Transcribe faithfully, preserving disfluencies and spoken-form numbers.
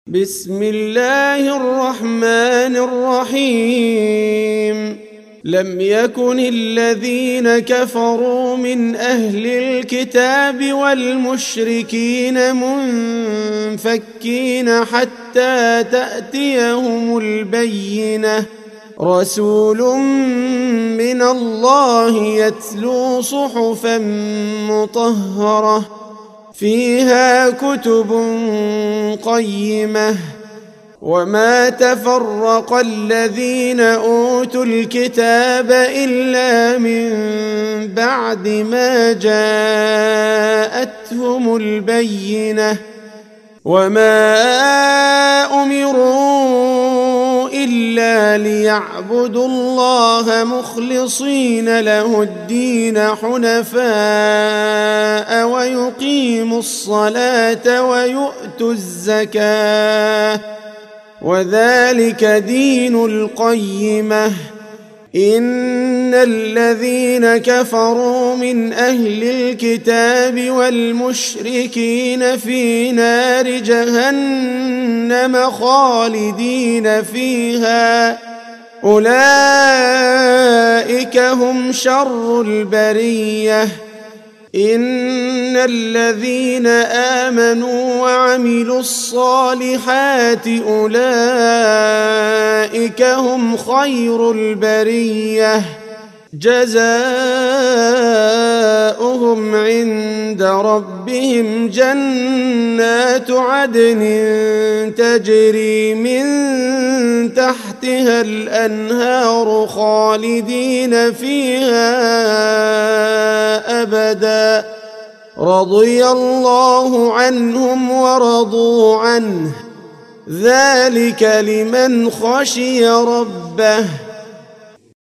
بسم الله الرحمن الرحيم لم يكن الذين كفروا من أهل الكتاب والمشركين منفكين حتى تأتيهم البينة رسول من الله يتلو صحفا مطهرة فيها كتب قيمة وما تفرق الذين أوتوا الكتاب إلا من بعد ما جاءتهم البينة وما أمروا إلا ليعبدوا الله مخلصين له الدين حنفاء ويقيموا الصلاة ويؤتوا الزكاة وذلك دين القيمة إن الذين كفروا من أهل الكتاب والمشركين في نار جهنم خالدين فيها أولئك هم شر البرية إن الذين آمنوا وعملوا الصالحات أولئك هم خير البرية جزاؤهم عند ربهم جنات عدن تجري من تحتها الأنهار خالدين فيها أبدا رضي الله عنهم ورضوا عنه ذلك لمن خشي ربه